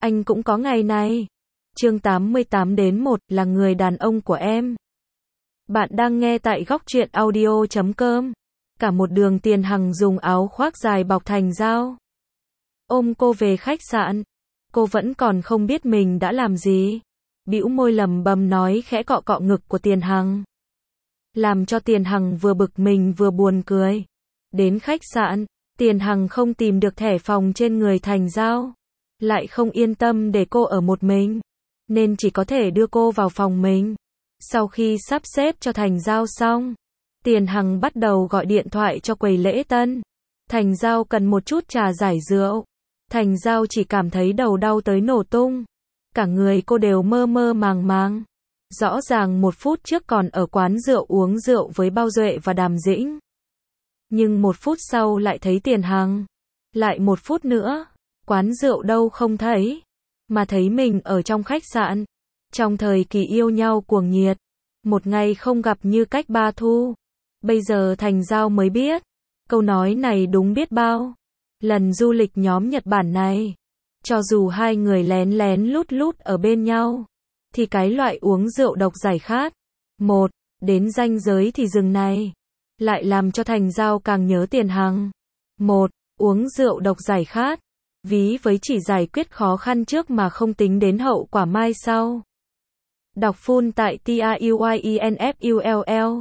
anh cũng có ngày này. Chương 88-1 là người đàn ông của em. Bạn đang nghe tại góc truyện audio.com. Cả một đường Tiền Hằng dùng áo khoác dài bọc Thành Giao. Ôm cô về khách sạn. Cô vẫn còn không biết mình đã làm gì. Bĩu môi lầm bầm nói khẽ cọ cọ ngực của Tiền Hằng. Làm cho Tiền Hằng vừa bực mình vừa buồn cười. Đến khách sạn, Tiền Hằng không tìm được thẻ phòng trên người Thành Giao. Lại không yên tâm để cô ở một mình. Nên chỉ có thể đưa cô vào phòng mình. Sau khi sắp xếp cho Thành Giao xong, Tiền Hằng bắt đầu gọi điện thoại cho quầy lễ tân. Thành Giao cần một chút trà giải rượu. Thành Giao chỉ cảm thấy đầu đau tới nổ tung. Cả người cô đều mơ mơ màng màng. Rõ ràng 1 phút trước còn ở quán rượu uống rượu với Bao Duệ và Đàm Dĩnh. Nhưng 1 phút sau lại thấy Tiền Hằng. Lại 1 phút nữa, quán rượu đâu không thấy. Mà thấy mình ở trong khách sạn. Trong thời kỳ yêu nhau cuồng nhiệt. Một ngày không gặp như cách 3 thu. Bây giờ Thành Giao mới biết. Câu nói này đúng biết bao. Lần du lịch nhóm Nhật Bản này. Cho dù hai người lén lén lút lút ở bên nhau. Thì cái loại uống rượu độc giải khát. Đến ranh giới thì dừng này. Lại làm cho Thành Giao càng nhớ Tiền Hằng. Uống rượu độc giải khát. Ví với chỉ giải quyết khó khăn trước mà không tính đến hậu quả mai sau. Đọc full tại TRUYINFULL.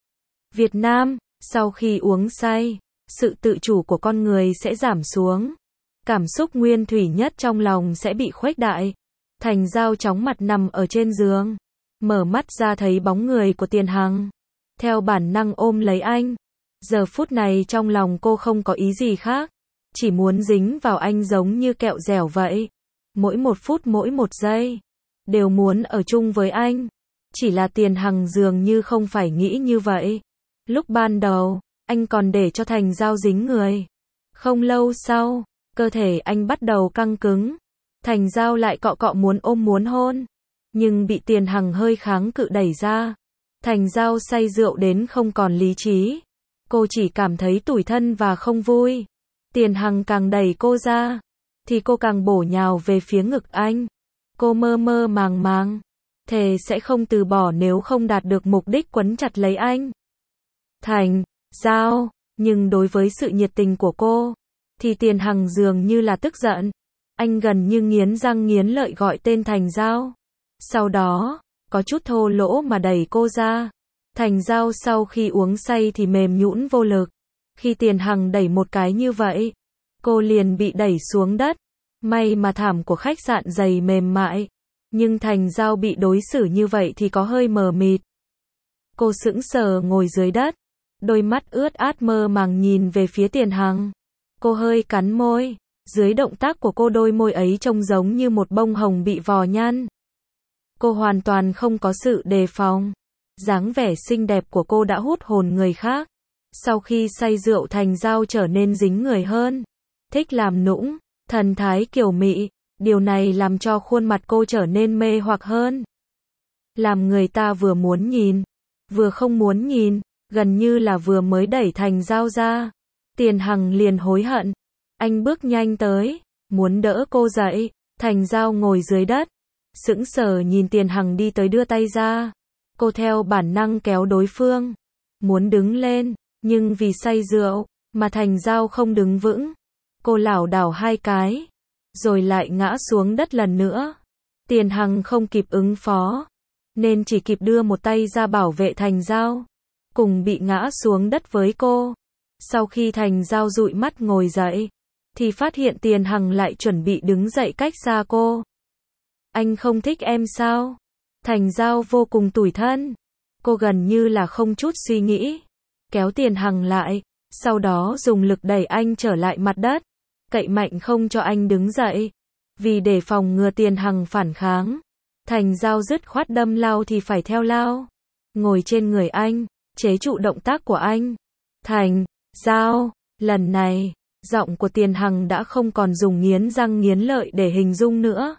Việt Nam, sau khi uống say, sự tự chủ của con người sẽ giảm xuống. Cảm xúc nguyên thủy nhất trong lòng sẽ bị khuếch đại. Thành Giao chóng mặt nằm ở trên giường. Mở mắt ra thấy bóng người của Tiền Hằng. Theo bản năng ôm lấy anh. Giờ phút này trong lòng cô không có ý gì khác. Chỉ muốn dính vào anh giống như kẹo dẻo vậy. Mỗi 1 phút mỗi 1 giây. Đều muốn ở chung với anh. Chỉ là Tiền Hằng dường như không phải nghĩ như vậy. Lúc ban đầu, anh còn để cho Thành Giao dính người. Không lâu sau, cơ thể anh bắt đầu căng cứng. Thành Giao lại cọ cọ muốn ôm muốn hôn. Nhưng bị Tiền Hằng hơi kháng cự đẩy ra. Thành Giao say rượu đến không còn lý trí. Cô chỉ cảm thấy tủi thân và không vui. Tiền Hằng càng đẩy cô ra, thì cô càng bổ nhào về phía ngực anh. Cô mơ mơ màng màng, thề sẽ không từ bỏ nếu không đạt được mục đích quấn chặt lấy anh. Thành Giao, nhưng đối với sự nhiệt tình của cô, thì Tiền Hằng dường như là tức giận. Anh gần như nghiến răng nghiến lợi gọi tên Thành Giao. Sau đó, có chút thô lỗ mà đẩy cô ra. Thành Giao sau khi uống say thì mềm nhũn vô lực. Khi Tiền Hằng đẩy một cái như vậy, cô liền bị đẩy xuống đất. May mà thảm của khách sạn dày mềm mại. Nhưng Thành Giao bị đối xử như vậy thì có hơi mờ mịt. Cô sững sờ ngồi dưới đất. Đôi mắt ướt át mơ màng nhìn về phía Tiền Hằng. Cô hơi cắn môi. Dưới động tác của cô đôi môi ấy trông giống như một bông hồng bị vò nhăn. Cô hoàn toàn không có sự đề phòng. Dáng vẻ xinh đẹp của cô đã hút hồn người khác. Sau khi say rượu Thành Giao trở nên dính người hơn. Thích làm nũng, thần thái kiều mị. Điều này làm cho khuôn mặt cô trở nên mê hoặc hơn. Làm người ta vừa muốn nhìn, vừa không muốn nhìn. Gần như là vừa mới đẩy Thành Giao ra. Tiền Hằng liền hối hận. Anh bước nhanh tới, muốn đỡ cô dậy. Thành Giao ngồi dưới đất. Sững sờ nhìn Tiền Hằng đi tới đưa tay ra. Cô theo bản năng kéo đối phương. Muốn đứng lên. Nhưng vì say rượu, mà Thành Giao không đứng vững. Cô lảo đảo 2 cái. Rồi lại ngã xuống đất lần nữa. Tiền Hằng không kịp ứng phó. Nên chỉ kịp đưa một tay ra bảo vệ Thành Giao. Cùng bị ngã xuống đất với cô. Sau khi Thành Giao dụi mắt ngồi dậy. Thì phát hiện Tiền Hằng lại chuẩn bị đứng dậy cách xa cô. Anh không thích em sao? Thành Giao vô cùng tủi thân. Cô gần như là không chút suy nghĩ. Kéo Tiền Hằng lại, sau đó dùng lực đẩy anh trở lại mặt đất, cậy mạnh không cho anh đứng dậy. Vì để phòng ngừa Tiền Hằng phản kháng, Thành Giao dứt khoát đâm lao thì phải theo lao. Ngồi trên người anh, chế trụ động tác của anh. Thành Giao, lần này, giọng của Tiền Hằng đã không còn dùng nghiến răng nghiến lợi để hình dung nữa.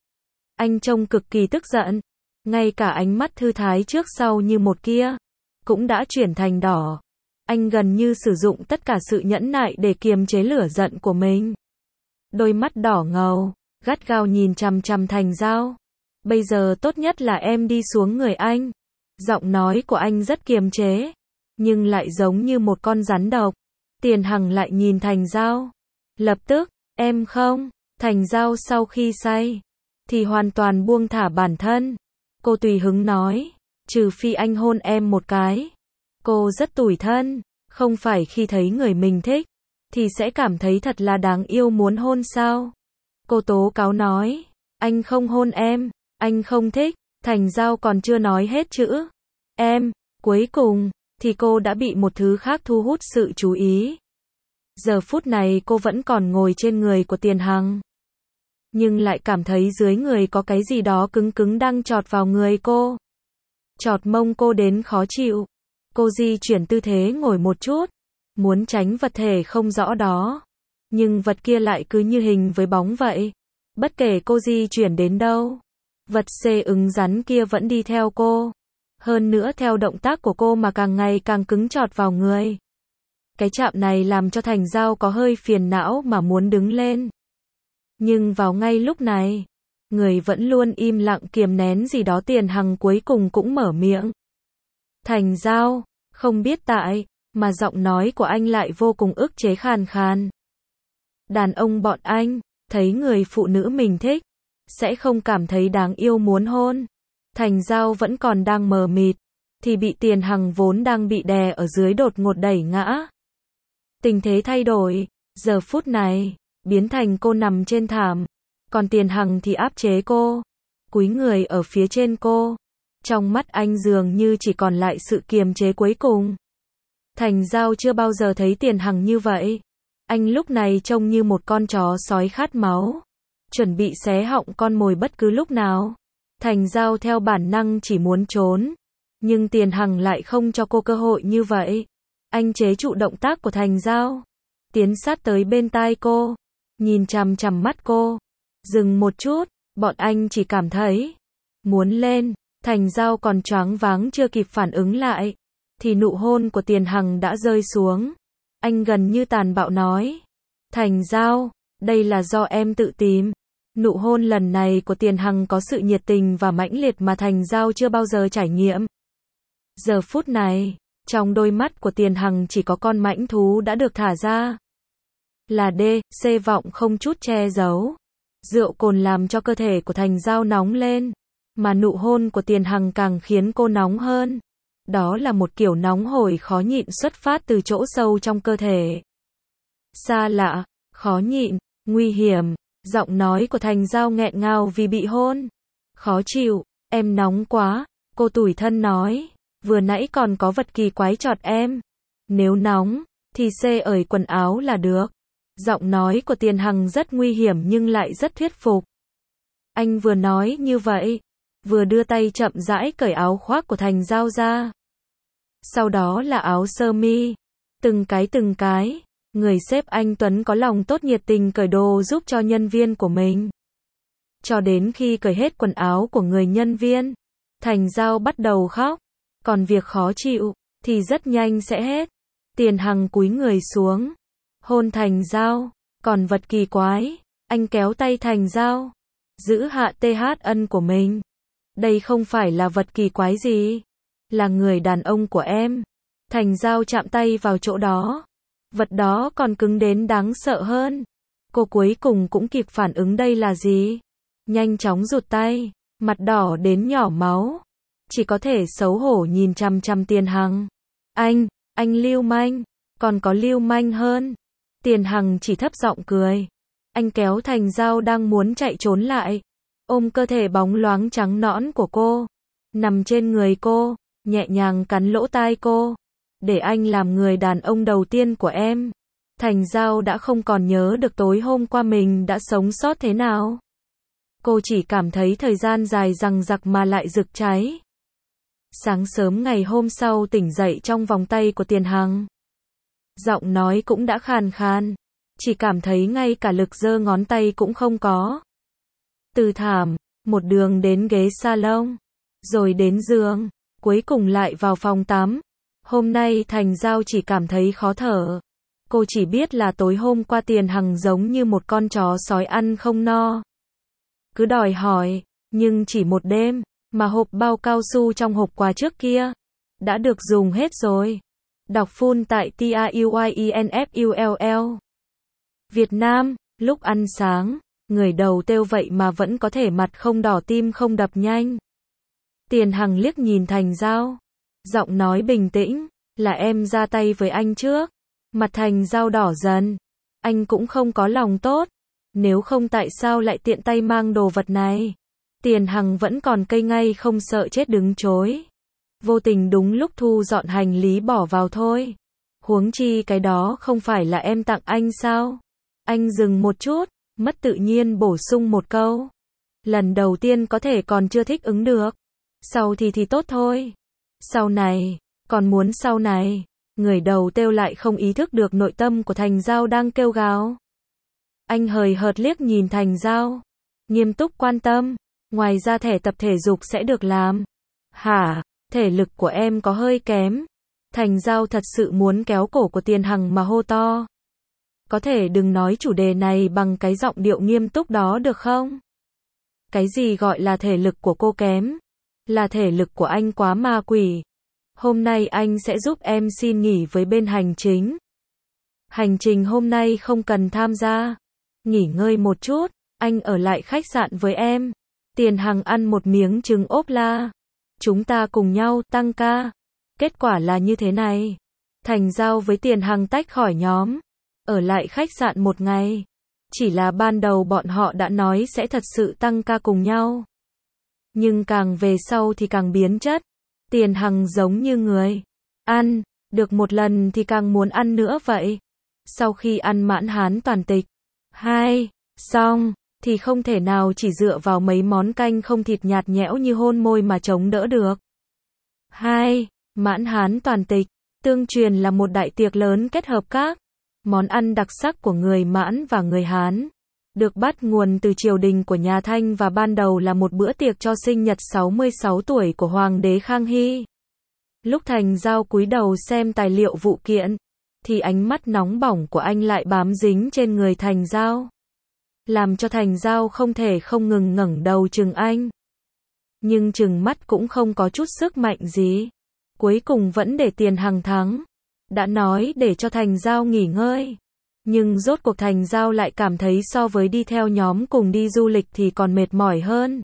Anh trông cực kỳ tức giận, ngay cả ánh mắt thư thái trước sau như một kia cũng đã chuyển thành đỏ. Anh gần như sử dụng tất cả sự nhẫn nại để kiềm chế lửa giận của mình. Đôi mắt đỏ ngầu, gắt gao nhìn chằm chằm Thành Giao. Bây giờ tốt nhất là em đi xuống người anh. Giọng nói của anh rất kiềm chế, nhưng lại giống như một con rắn độc. Tiền Hằng lại nhìn Thành Giao. Lập tức, em không. Thành Giao sau khi say, thì hoàn toàn buông thả bản thân. Cô tùy hứng nói, trừ phi anh hôn em một cái. Cô rất tủi thân, không phải khi thấy người mình thích, thì sẽ cảm thấy thật là đáng yêu muốn hôn sao? Cô tố cáo nói, anh không hôn em, anh không thích. Thành Giao còn chưa nói hết chữ em, cuối cùng, thì cô đã bị một thứ khác thu hút sự chú ý. Giờ phút này cô vẫn còn ngồi trên người của Tiền Hằng, nhưng lại cảm thấy dưới người có cái gì đó cứng cứng đang chọt vào người cô. Chọt mông cô đến khó chịu. Cô di chuyển tư thế ngồi một chút, muốn tránh vật thể không rõ đó. Nhưng vật kia lại cứ như hình với bóng vậy. Bất kể cô di chuyển đến đâu, vật xê ứng rắn kia vẫn đi theo cô. Hơn nữa theo động tác của cô mà càng ngày càng cứng chọt vào người. Cái chạm này làm cho Thành Giao có hơi phiền não mà muốn đứng lên. Nhưng vào ngay lúc này, người vẫn luôn im lặng kiềm nén gì đó Tiền Hằng cuối cùng cũng mở miệng. Thành Giao, không biết tại, mà giọng nói của anh lại vô cùng ức chế khàn khàn. Đàn ông bọn anh, thấy người phụ nữ mình thích, sẽ không cảm thấy đáng yêu muốn hôn. Thành Giao vẫn còn đang mờ mịt, thì bị Tiền Hằng vốn đang bị đè ở dưới đột ngột đẩy ngã. Tình thế thay đổi, giờ phút này, biến thành cô nằm trên thảm, còn Tiền Hằng thì áp chế cô, cúi người ở phía trên cô. Trong mắt anh dường như chỉ còn lại sự kiềm chế cuối cùng. Thành Giao chưa bao giờ thấy Tiền Hằng như vậy. Anh lúc này trông như một con chó sói khát máu, chuẩn bị xé họng con mồi bất cứ lúc nào. Thành Giao theo bản năng chỉ muốn trốn, nhưng Tiền Hằng lại không cho cô cơ hội như vậy. Anh chế trụ động tác của Thành Giao, tiến sát tới bên tai cô, nhìn chằm chằm mắt cô. Dừng một chút, bọn anh chỉ cảm thấy muốn lên. Thành Giao còn choáng váng chưa kịp phản ứng lại, thì nụ hôn của Tiền Hằng đã rơi xuống. Anh gần như tàn bạo nói, Thành Giao, đây là do em tự tìm. Nụ hôn lần này của Tiền Hằng có sự nhiệt tình và mãnh liệt mà Thành Giao chưa bao giờ trải nghiệm. Giờ phút này, trong đôi mắt của Tiền Hằng chỉ có con mãnh thú đã được thả ra. Là C vọng không chút che giấu. Rượu cồn làm cho cơ thể của Thành Giao nóng lên, mà nụ hôn của Tiền Hằng càng khiến cô nóng hơn. Đó là một kiểu nóng hổi khó nhịn xuất phát từ chỗ sâu trong cơ thể. Xa lạ, khó nhịn, nguy hiểm. Giọng nói của Thành Giao nghẹn ngào vì bị hôn. Khó chịu, em nóng quá. Cô tủi thân nói, vừa nãy còn có vật kỳ quái chọt em. Nếu nóng, thì ởi quần áo là được. Giọng nói của Tiền Hằng rất nguy hiểm nhưng lại rất thuyết phục. Anh vừa nói như vậy, vừa đưa tay chậm rãi cởi áo khoác của Thành Giao ra. Sau đó là áo sơ mi. Từng cái, người sếp anh Tuấn có lòng tốt nhiệt tình cởi đồ giúp cho nhân viên của mình. Cho đến khi cởi hết quần áo của người nhân viên, Thành Giao bắt đầu khóc. Còn việc khó chịu, thì rất nhanh sẽ hết. Tiền Hằng cúi người xuống, hôn Thành Giao. Còn vật kỳ quái, anh kéo tay Thành Giao, giữ hạ TH ân của mình. Đây không phải là vật kỳ quái gì, là người đàn ông của em. Thành Giao chạm tay vào chỗ đó. Vật đó còn cứng đến đáng sợ hơn. Cô cuối cùng cũng kịp phản ứng đây là gì. Nhanh chóng rụt tay, mặt đỏ đến nhỏ máu. Chỉ có thể xấu hổ nhìn chằm chằm Tiền Hằng. Anh lưu manh, còn có lưu manh hơn. Tiền Hằng chỉ thấp giọng cười. Anh kéo Thành Giao đang muốn chạy trốn lại, ôm cơ thể bóng loáng trắng nõn của cô, nằm trên người cô, nhẹ nhàng cắn lỗ tai cô. Để anh làm người đàn ông đầu tiên của em. Thành Giao đã không còn nhớ được tối hôm qua mình đã sống sót thế nào. Cô chỉ cảm thấy thời gian dài dằng dặc mà lại rực cháy. Sáng sớm ngày hôm sau tỉnh dậy trong vòng tay của Tiền Hằng. Giọng nói cũng đã khàn khàn, chỉ cảm thấy ngay cả lực giơ ngón tay cũng không có. Từ thảm, một đường đến ghế salon, rồi đến giường, cuối cùng lại vào phòng tắm. Hôm nay Thành Giao chỉ cảm thấy khó thở. Cô chỉ biết là tối hôm qua Tiền Hằng giống như một con chó sói ăn không no. cứ đòi hỏi, nhưng chỉ một đêm, mà hộp bao cao su trong hộp quà trước kia đã được dùng hết rồi. Đọc full tại TAUYINFULL. Việt Nam, lúc ăn sáng, người đầu têu vậy mà vẫn có thể mặt không đỏ tim không đập nhanh. Tiền Hằng liếc nhìn Thành Giao, giọng nói bình tĩnh, là em ra tay với anh trước. Mặt Thành Giao đỏ dần, anh cũng không có lòng tốt, nếu không tại sao lại tiện tay mang đồ vật này. Tiền Hằng vẫn còn cây ngay không sợ chết đứng chối. Vô tình đúng lúc thu dọn hành lý bỏ vào thôi. Huống chi cái đó không phải là em tặng anh sao? Anh dừng một chút, mất tự nhiên bổ sung một câu. Lần đầu tiên có thể còn chưa thích ứng được. Sau thì tốt thôi. Sau này, còn muốn sau này. Người đầu têu lại không ý thức được nội tâm của Thành Giao đang kêu gào. Anh hời hợt liếc nhìn Thành Giao, nghiêm túc quan tâm. Ngoài ra thẻ tập thể dục sẽ được làm. Hả? Thể lực của em có hơi kém. Thành Giao thật sự muốn kéo cổ của Tiền Hằng mà hô to. Có thể đừng nói chủ đề này bằng cái giọng điệu nghiêm túc đó được không? Cái gì gọi là thể lực của cô kém? Là thể lực của anh quá ma quỷ. Hôm nay anh sẽ giúp em xin nghỉ với bên hành chính. Hành trình hôm nay không cần tham gia. Nghỉ ngơi một chút, anh ở lại khách sạn với em. Tiền Hằng ăn một miếng trứng ốp la. Chúng ta cùng nhau tăng ca. Kết quả là như thế này. Thành Giao với Tiền Hằng tách khỏi nhóm. Ở lại khách sạn một ngày. Chỉ là ban đầu bọn họ đã nói sẽ thật sự tăng ca cùng nhau. Nhưng càng về sau thì càng biến chất. Tiền Hằng giống như người ăn được một lần thì càng muốn ăn nữa vậy. Sau khi ăn mãn hán toàn tịch xong thì không thể nào chỉ dựa vào mấy món canh không thịt nhạt nhẽo như hôn môi mà chống đỡ được. Mãn hán toàn tịch, tương truyền là một đại tiệc lớn kết hợp các món ăn đặc sắc của người Mãn và người Hán. Được bắt nguồn từ triều đình của nhà Thanh và ban đầu là một bữa tiệc cho sinh nhật 66 tuổi của Hoàng đế Khang Hy. Lúc Thành Giao cúi đầu xem tài liệu vụ kiện, thì ánh mắt nóng bỏng của anh lại bám dính trên người Thành Giao. Làm cho Thành Giao không thể không ngừng ngẩng đầu chừng anh. Nhưng chừng mắt cũng không có chút sức mạnh gì. Cuối cùng vẫn để Tiền Hằng thắng. Đã nói để cho Thành Giao nghỉ ngơi. Nhưng rốt cuộc Thành Giao lại cảm thấy so với đi theo nhóm cùng đi du lịch thì còn mệt mỏi hơn.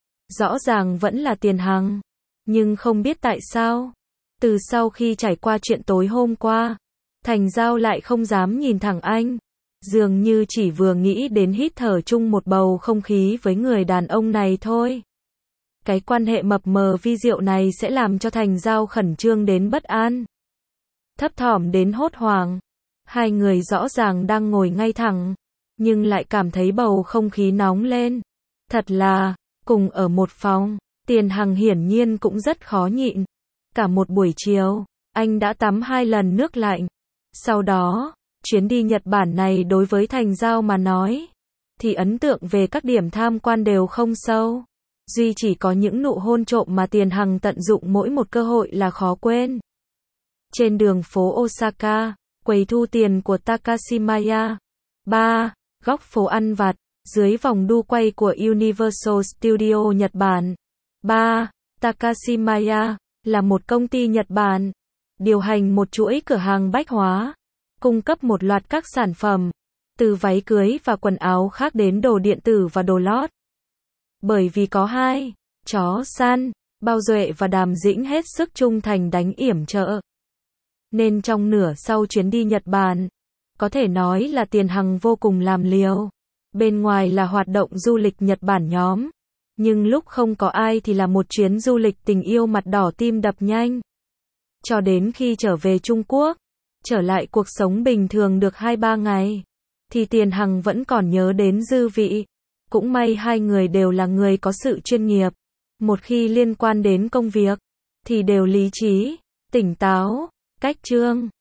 Rõ ràng vẫn là Tiền Hằng. Nhưng không biết tại sao. Từ sau khi trải qua chuyện tối hôm qua, Thành Giao lại không dám nhìn thẳng anh. Dường như chỉ vừa nghĩ đến hít thở chung một bầu không khí với người đàn ông này thôi. Cái quan hệ mập mờ vi diệu này sẽ làm cho Thành Giao khẩn trương đến bất an. Thấp thỏm đến hốt hoảng. Hai người rõ ràng đang ngồi ngay thẳng, nhưng lại cảm thấy bầu không khí nóng lên. Thật là, cùng ở một phòng, Tiền Hằng hiển nhiên cũng rất khó nhịn. Cả một buổi chiều, anh đã tắm 2 lần nước lạnh. Sau đó, chuyến đi Nhật Bản này đối với Thành Giao mà nói, thì ấn tượng về các điểm tham quan đều không sâu. Duy chỉ có những nụ hôn trộm mà Tiền Hằng tận dụng mỗi một cơ hội là khó quên. Trên đường phố Osaka, quầy thu tiền của Takashimaya. 3. Góc phố ăn vặt, dưới vòng đu quay của Universal Studio Nhật Bản. 3. Takashimaya là một công ty Nhật Bản, điều hành một chuỗi cửa hàng bách hóa, cung cấp một loạt các sản phẩm, từ váy cưới và quần áo khác đến đồ điện tử và đồ lót. Bởi vì có hai chó săn, Bao Duệ và Đàm Dĩnh hết sức trung thành đánh yểm trợ, nên trong nửa sau chuyến đi Nhật Bản, có thể nói là Tiền Hằng vô cùng làm liều. Bên ngoài là hoạt động du lịch Nhật Bản nhóm, nhưng lúc không có ai thì là một chuyến du lịch tình yêu mặt đỏ tim đập nhanh. Cho đến khi trở về Trung Quốc, trở lại cuộc sống bình thường được 2-3 ngày, thì Tiền Hằng vẫn còn nhớ đến dư vị. Cũng may hai người đều là người có sự chuyên nghiệp. Một khi liên quan đến công việc, thì đều lý trí, tỉnh táo, cách chương.